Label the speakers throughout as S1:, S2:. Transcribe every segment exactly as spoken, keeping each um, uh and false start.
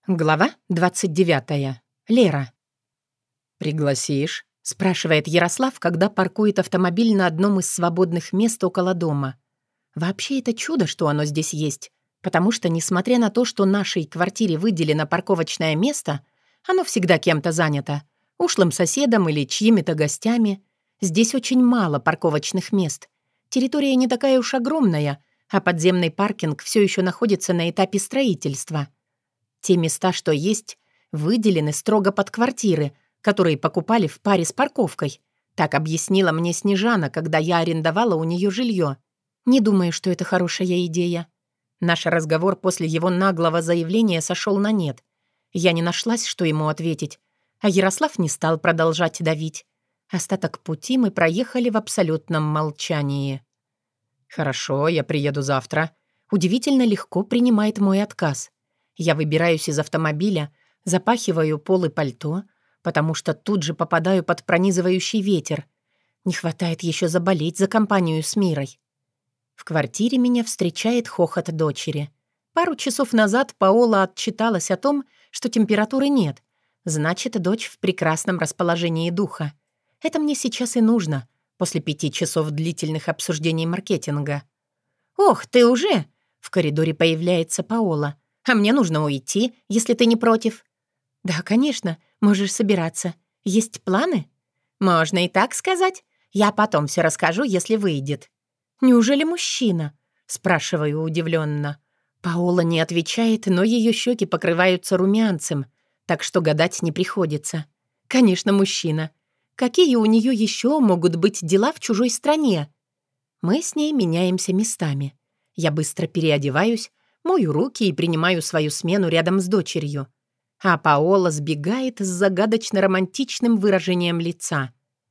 S1: Глава двадцать девятая. Лера. «Пригласишь?» — спрашивает Ярослав, когда паркует автомобиль на одном из свободных мест около дома. Вообще это чудо, что оно здесь есть, потому что, несмотря на то, что нашей квартире выделено парковочное место, оно всегда кем-то занято, ушлым соседом или чьими-то гостями. Здесь очень мало парковочных мест. Территория не такая уж огромная, а подземный паркинг все еще находится на этапе строительства. Те места, что есть, выделены строго под квартиры, которые покупали в паре с парковкой. Так объяснила мне Снежана, когда я арендовала у нее жилье. Не думаю, что это хорошая идея. Наш разговор после его наглого заявления сошел на нет. Я не нашлась, что ему ответить, а Ярослав не стал продолжать давить. Остаток пути мы проехали в абсолютном молчании. «Хорошо, я приеду завтра». Удивительно легко принимает мой отказ. Я выбираюсь из автомобиля, запахиваю полы пальто, потому что тут же попадаю под пронизывающий ветер. Не хватает еще заболеть за компанию с Мирой. В квартире меня встречает хохот дочери. Пару часов назад Паола отчиталась о том, что температуры нет. Значит, дочь в прекрасном расположении духа. Это мне сейчас и нужно, после пяти часов длительных обсуждений маркетинга. «Ох, ты уже?» В коридоре появляется Паола. «А мне нужно уйти, если ты не против». «Да, конечно, можешь собираться. Есть планы?» «Можно и так сказать. Я потом все расскажу, если выйдет». «Неужели мужчина?» — спрашиваю удивленно. Паола не отвечает, но ее щеки покрываются румянцем, так что гадать не приходится. «Конечно, мужчина. Какие у нее еще могут быть дела в чужой стране?» Мы с ней меняемся местами. Я быстро переодеваюсь, мою руки и принимаю свою смену рядом с дочерью. А Паола сбегает с загадочно-романтичным выражением лица.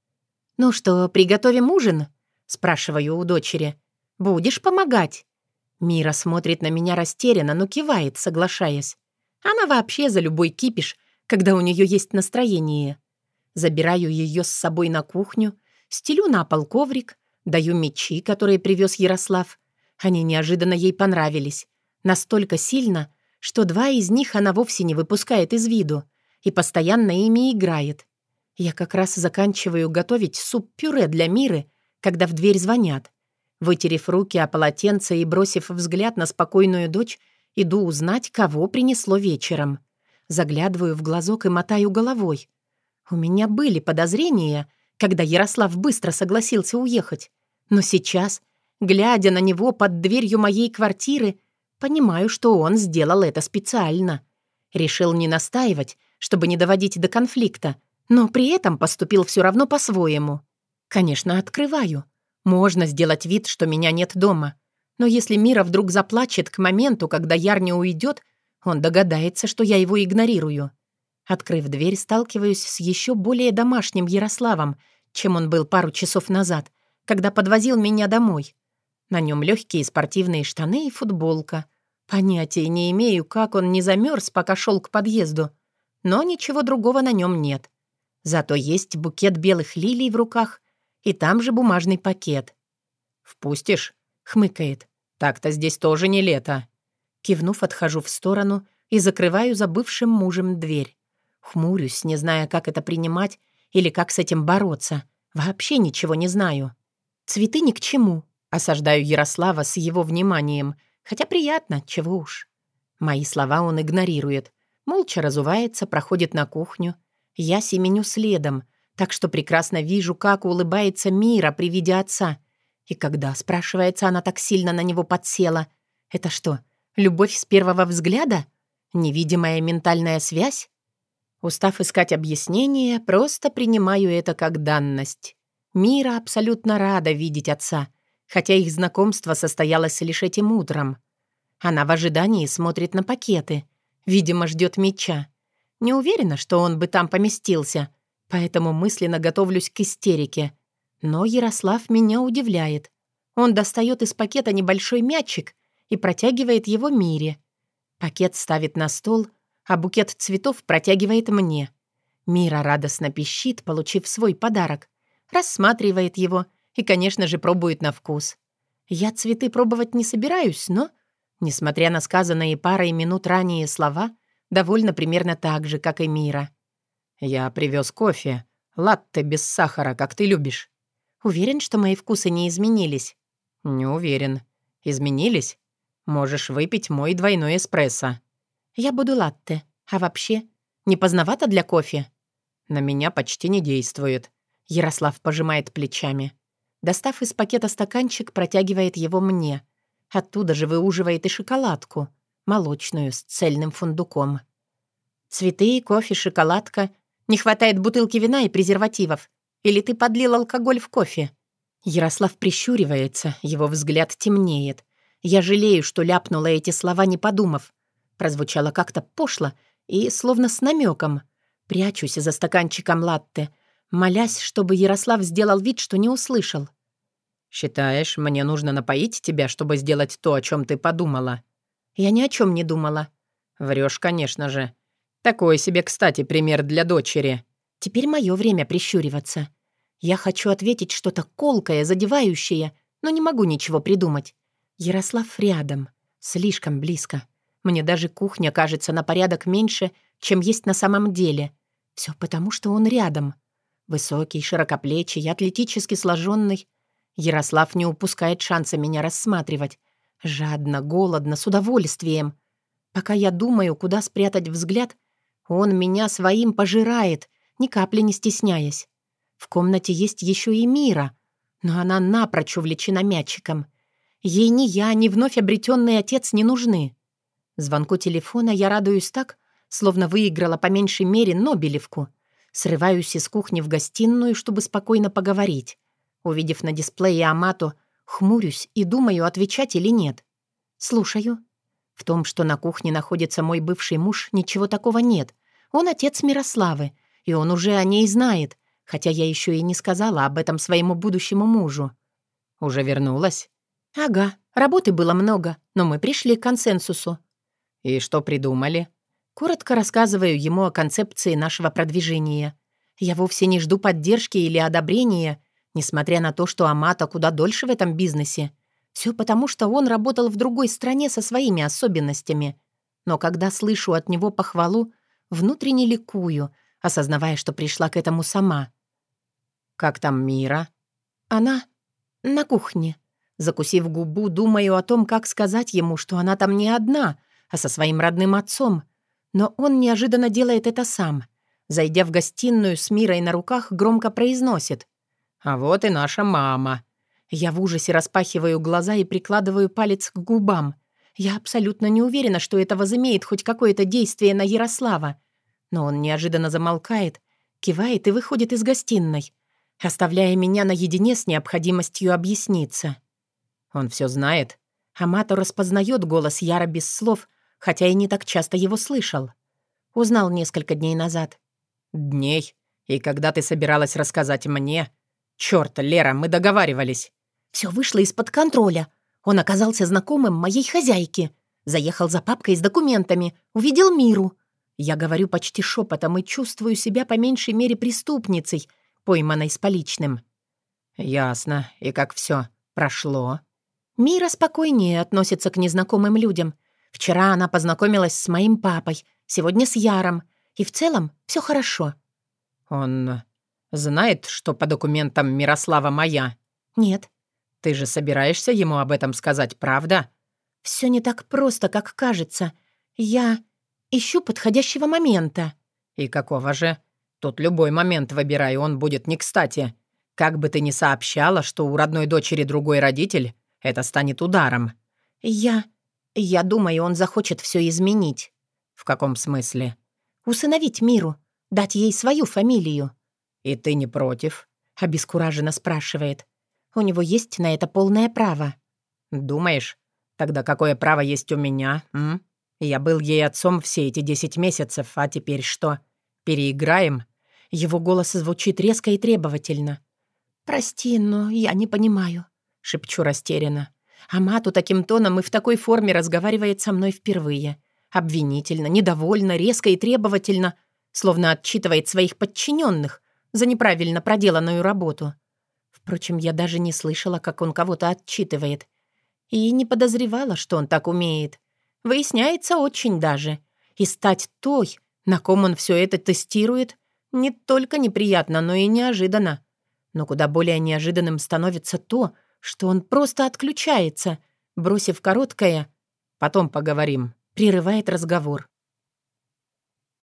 S1: «Ну что, приготовим ужин?» — спрашиваю у дочери. «Будешь помогать?» Мира смотрит на меня растерянно, но кивает, соглашаясь. Она вообще за любой кипиш, когда у нее есть настроение. Забираю ее с собой на кухню, стелю на пол коврик, даю мячи, которые привез Ярослав. Они неожиданно ей понравились. Настолько сильно, что два из них она вовсе не выпускает из виду и постоянно ими играет. Я как раз заканчиваю готовить суп-пюре для Миры, когда в дверь звонят. Вытерев руки о полотенце и бросив взгляд на спокойную дочь, иду узнать, кого принесло вечером. Заглядываю в глазок и мотаю головой. У меня были подозрения, когда Ярослав быстро согласился уехать. Но сейчас, глядя на него под дверью моей квартиры, понимаю, что он сделал это специально. Решил не настаивать, чтобы не доводить до конфликта, но при этом поступил все равно по-своему. Конечно, открываю. Можно сделать вид, что меня нет дома. Но если Мира вдруг заплачет к моменту, когда Ярни уйдет, он догадается, что я его игнорирую. Открыв дверь, сталкиваюсь с еще более домашним Ярославом, чем он был пару часов назад, когда подвозил меня домой. На нем легкие спортивные штаны и футболка. Понятия не имею, как он не замерз, пока шел к подъезду. Но ничего другого на нем нет. Зато есть букет белых лилий в руках и там же бумажный пакет. «Впустишь?» — хмыкает. «Так-то здесь тоже не лето». Кивнув, отхожу в сторону и закрываю за бывшим мужем дверь. Хмурюсь, не зная, как это принимать или как с этим бороться. Вообще ничего не знаю. «Цветы ни к чему», — осаждаю Ярослава с его вниманием, хотя приятно, чего уж. Мои слова он игнорирует. Молча разувается, проходит на кухню. Я семеню следом, так что прекрасно вижу, как улыбается Мира при виде отца. И когда, спрашивается, она так сильно на него подсела. Это что, любовь с первого взгляда? Невидимая ментальная связь? Устав искать объяснения, просто принимаю это как данность. Мира абсолютно рада видеть отца, хотя их знакомство состоялось лишь этим утром. Она в ожидании смотрит на пакеты. Видимо, ждет мяча. Не уверена, что он бы там поместился, поэтому мысленно готовлюсь к истерике. Но Ярослав меня удивляет. Он достает из пакета небольшой мячик и протягивает его Мире. Пакет ставит на стол, а букет цветов протягивает мне. Мира радостно пищит, получив свой подарок. Рассматривает его и, конечно же, пробует на вкус. Я цветы пробовать не собираюсь, но, несмотря на сказанные парой минут ранее слова, довольна примерно так же, как и Мира.
S2: «Я привез кофе. Латте без сахара, как ты любишь».
S1: Уверен, что мои вкусы не изменились?
S2: «Не уверен. Изменились? Можешь выпить мой двойной эспрессо».
S1: Я буду латте. А вообще, не поздновато для кофе?
S2: На меня почти не действует.
S1: Ярослав пожимает плечами. Достав из пакета стаканчик, протягивает его мне. Оттуда же выуживает и шоколадку, молочную, с цельным фундуком. Цветы, кофе, шоколадка. Не хватает бутылки вина и презервативов. Или ты подлил алкоголь в кофе? Ярослав прищуривается, его взгляд темнеет. Я жалею, что ляпнула эти слова, не подумав. Прозвучало как-то пошло и словно с намеком. Прячусь за стаканчиком латте, молясь, чтобы Ярослав сделал вид, что не услышал.
S2: «Считаешь, мне нужно напоить тебя, чтобы сделать то, о чем ты подумала?»
S1: Я ни о чем не думала.
S2: «Врешь, конечно же. Такой себе, кстати, пример для дочери».
S1: Теперь мое время прищуриваться. Я хочу ответить что-то колкое, задевающее, но не могу ничего придумать. Ярослав рядом, слишком близко. Мне даже кухня кажется на порядок меньше, чем есть на самом деле. Все потому, что он рядом. Высокий, широкоплечий, атлетически сложенный. Ярослав не упускает шанса меня рассматривать. Жадно, голодно, с удовольствием. Пока я думаю, куда спрятать взгляд, он меня своим пожирает, ни капли не стесняясь. В комнате есть еще и Мира, но она напрочь увлечена мячиком. Ей ни я, ни вновь обретенный отец не нужны. Звонку телефона я радуюсь так, словно выиграла по меньшей мере Нобелевку. Срываюсь из кухни в гостиную, чтобы спокойно поговорить. Увидев на дисплее Амату, хмурюсь и думаю, отвечать или нет. Слушаю. В том, что на кухне находится мой бывший муж, ничего такого нет. Он отец Мирославы, и он уже о ней знает, хотя я еще и не сказала об этом своему будущему мужу.
S2: «Уже вернулась?»
S1: «Ага, работы было много, но мы пришли к консенсусу».
S2: «И что придумали?»
S1: Коротко рассказываю ему о концепции нашего продвижения. Я вовсе не жду поддержки или одобрения, несмотря на то, что Амата куда дольше в этом бизнесе. Все потому, что он работал в другой стране со своими особенностями. Но когда слышу от него похвалу, внутренне ликую, осознавая, что пришла к этому сама.
S2: «Как там Мира?»
S1: Она на кухне. Закусив губу, думаю о том, как сказать ему, что она там не одна, а со своим родным отцом. Но он неожиданно делает это сам. Зайдя в гостиную с Мирой на руках, громко произносит:
S2: «А вот и наша мама».
S1: Я в ужасе распахиваю глаза и прикладываю палец к губам. Я абсолютно не уверена, что это возымеет хоть какое-то действие на Ярослава. Но он неожиданно замолкает, кивает и выходит из гостиной, оставляя меня наедине с необходимостью объясниться.
S2: «Он все знает?»
S1: Амато распознает голос Яра без слов, хотя и не так часто его слышал. Узнал несколько дней назад.
S2: «Дней? И когда ты собиралась рассказать мне?» «Чёрт, Лера, мы договаривались».
S1: Все вышло из-под контроля. Он оказался знакомым моей хозяйки. Заехал за папкой с документами, увидел Миру. Я говорю почти шепотом и чувствую себя по меньшей мере преступницей, пойманной с поличным.
S2: «Ясно. И как все прошло?»
S1: Мира спокойнее относится к незнакомым людям. Вчера она познакомилась с моим папой, сегодня с Яром. И в целом все хорошо.
S2: «Он знает, что по документам Мирослава моя?»
S1: Нет.
S2: «Ты же собираешься ему об этом сказать, правда?»
S1: Все не так просто, как кажется. Я ищу подходящего момента».
S2: «И какого же? Тут любой момент выбирай, он будет не кстати. Как бы ты ни сообщала, что у родной дочери другой родитель, это станет ударом».
S1: «Я... я думаю, он захочет все изменить».
S2: «В каком смысле?»
S1: «Усыновить Миру, дать ей свою фамилию».
S2: «И ты не против?»
S1: — обескураженно спрашивает. «У него есть на это полное право».
S2: «Думаешь? Тогда какое право есть у меня, м? Я был ей отцом все эти десять месяцев, а теперь что? Переиграем?»
S1: Его голос звучит резко и требовательно. «Прости, но я не понимаю», — шепчу растерянно. Амату таким тоном и в такой форме разговаривает со мной впервые. Обвинительно, недовольно, резко и требовательно, словно отчитывает своих подчиненных за неправильно проделанную работу. Впрочем, я даже не слышала, как он кого-то отчитывает. И не подозревала, что он так умеет. Выясняется очень даже. и стать той, на ком он все это тестирует, не только неприятно, но и неожиданно. Но куда более неожиданным становится то, что он просто отключается, бросив короткое «потом поговорим», прерывает разговор.